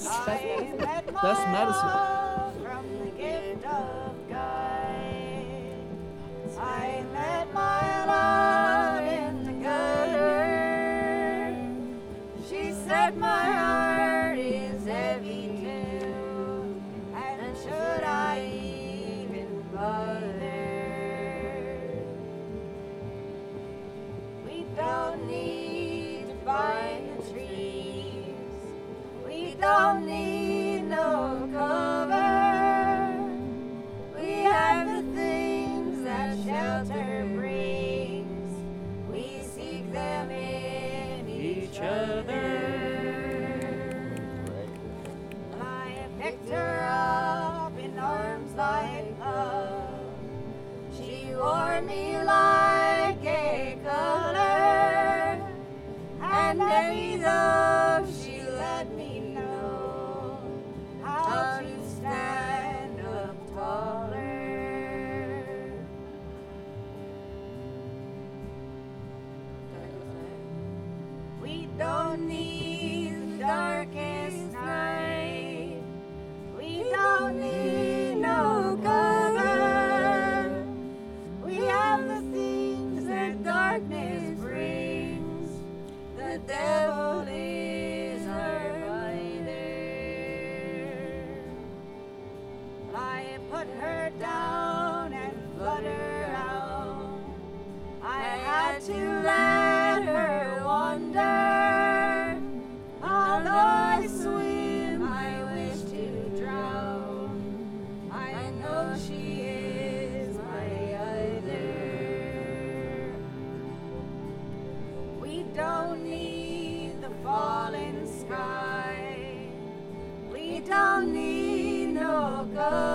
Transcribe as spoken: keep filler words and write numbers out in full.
Best, best medicine. From the gift of God. I met my love in the gutter. She said my heart is heavy too, and should I even bother? We don't need to bind the trees. We don't need no cover. We have the things that shelter brings. We seek them in each other. I picked her up in arms like love. She wore me like a color, and every though she let me know how to stand up taller. We don't need the darkest night. We don't need no cover. We have the things that darkness brings. The devil is our fighter. I put her down and flood her out. I had to let her wander. Although I swim, I wish to drown. I know she is my other. We don't need the falling sky. We don't need no God.